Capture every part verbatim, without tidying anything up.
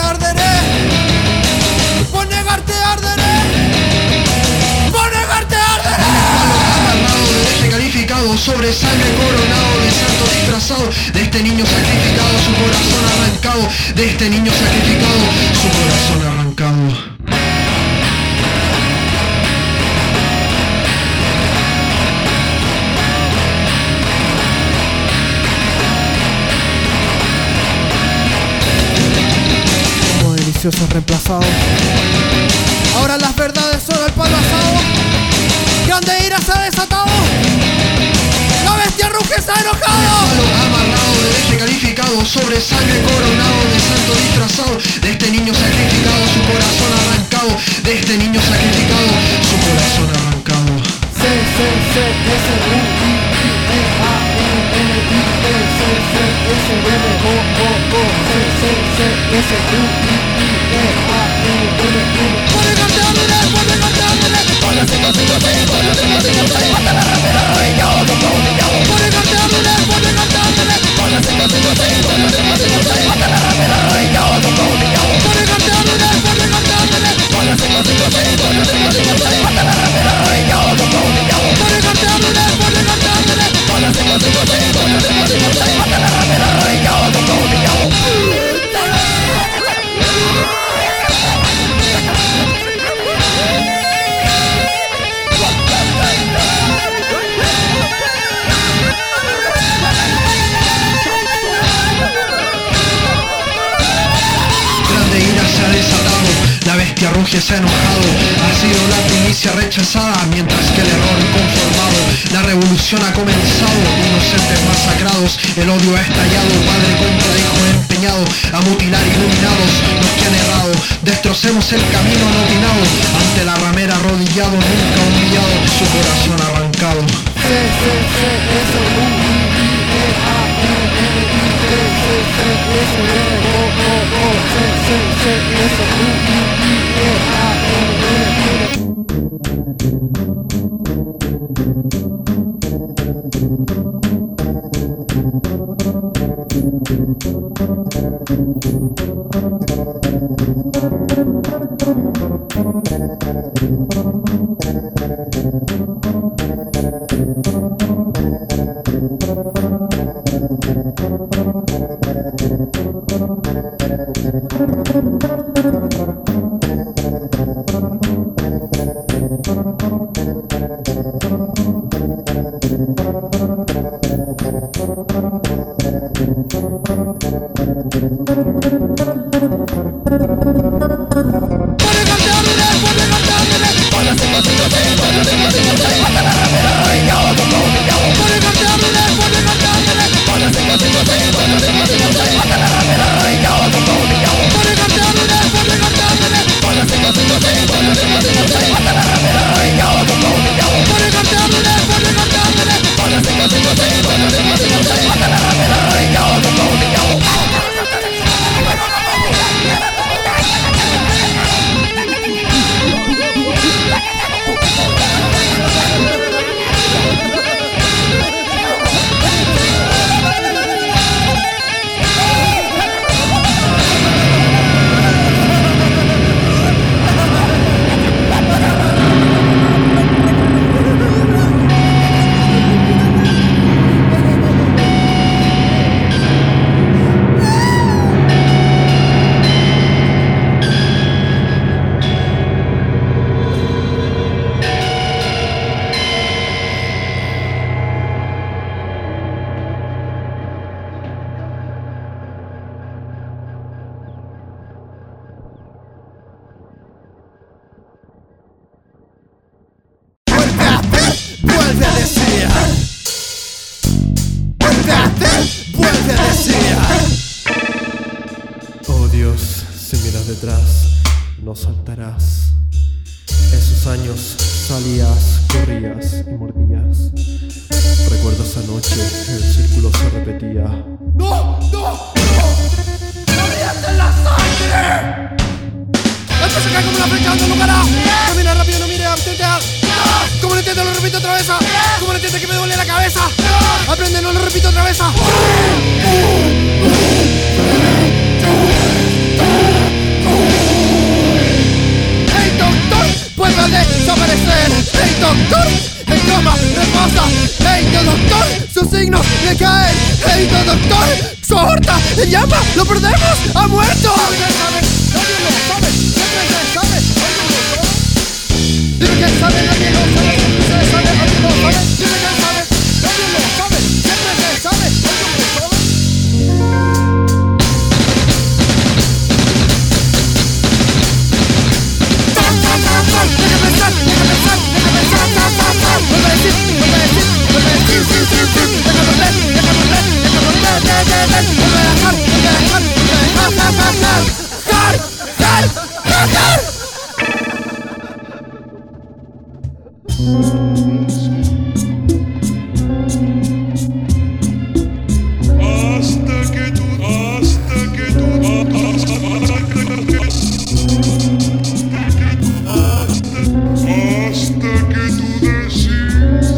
arderé, por negarte arderé, por negarte arderé. Amarrado de este calificado, sobre sangre coronado de santo disfrazado, de este niño sacrificado, su corazón arrancado, de este niño sacrificado, su corazón arrancado. Reemplazado. Ahora las verdades son el palo asado. Grande ira se ha desatado. La bestia ruge, se ha enojado. Palo amarrado de este calificado, sobre sangre coronado de santo disfrazado, de este niño sacrificado, su corazón arrancado, de este niño sacrificado, su corazón arrancado. C, C, C, S, U, I, I, E, A, N, N, I, E, C, C, S, M, O, O, O, C, C, C, S, U, I, I, E, A, N, N, N. Por negarte arderé, por negarte arderé, por la cinco, cinco, seis, por la cinco, cinco, seis, hasta la ramera arrodillado, como humillado. Por negarte arderé, por negarte arderé, por la cinco, cinco, seis, por la cinco, cinco, seis, hasta la ramera arrodillado, como humillado. Por negarte arderé, por negarte arderé, por la cinco, cinco, seis, por la cinco, cinco, seis, hasta la ramera arrodillado, como humillado. Por negarte arderé, por negarte arderé, por la cinco, cinco, seis, por la cinco, cinco, seis, hasta la ramera arrodillado, como humillado. La bestia ruge, se ha enojado, ha sido la primicia rechazada, mientras que el error conformado. La revolución ha comenzado, inocentes masacrados, el odio ha estallado, padre contra hijo empeñado a mutilar iluminados los que han errado. Destrocemos el camino anotinado, ante la ramera arrodillado, nunca humillado, su corazón arrancado. C, C, C, S, U, I, E, A, N, N, I, E, C, C, S, M, O, O, O, C, C, C, S, U, I, E, A, N, N, N. detrás, no saltarás. Esos años salías, corrías y mordías. Recuerdo esa noche, el círculo se repetía. ¡No! ¡No! ¡No! ¡No olvides la sangre! Esto se cae como una flecha dando lugar a. Camina rápido, no mire, abstente. Como no entiendo, lo repito otra vez. Como no entiende que me duele la cabeza. Aprende, no lo repito otra vez. ¡Hey! ¡Hey, no, doctor! ¡Su aorta! ¡En llama! ¡Lo perdemos! ¡Ha muerto! ¡Nadie sabe! ¡Nadie lo sabe! ¡Siempre se sabe! ¿Alguien lo sabe? Dime quién sabe, nadie lo sabe. Se sabe, alguien lo sabe. Dime quién sabe, nadie lo sabe. Siempre se sabe, alguien lo sabe. Deja pensar, deja pensar, deja pensar, ta, ta, ta. Vuelve a decir, vuelve a decir, vuelve a decir, sí, sí, sí. Deja volver, deja volver, deja volver, de, de, de. Vuelve a dejar, vuelve a dejar, vuelve a dejar, dejar, dejar. Dejar, dejar, dejar. Hasta que tú, hasta que tú, hasta que tú decidas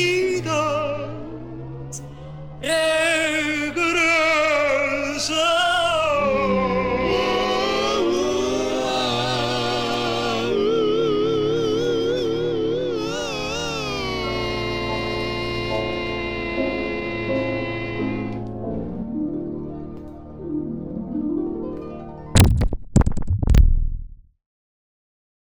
vida. Real.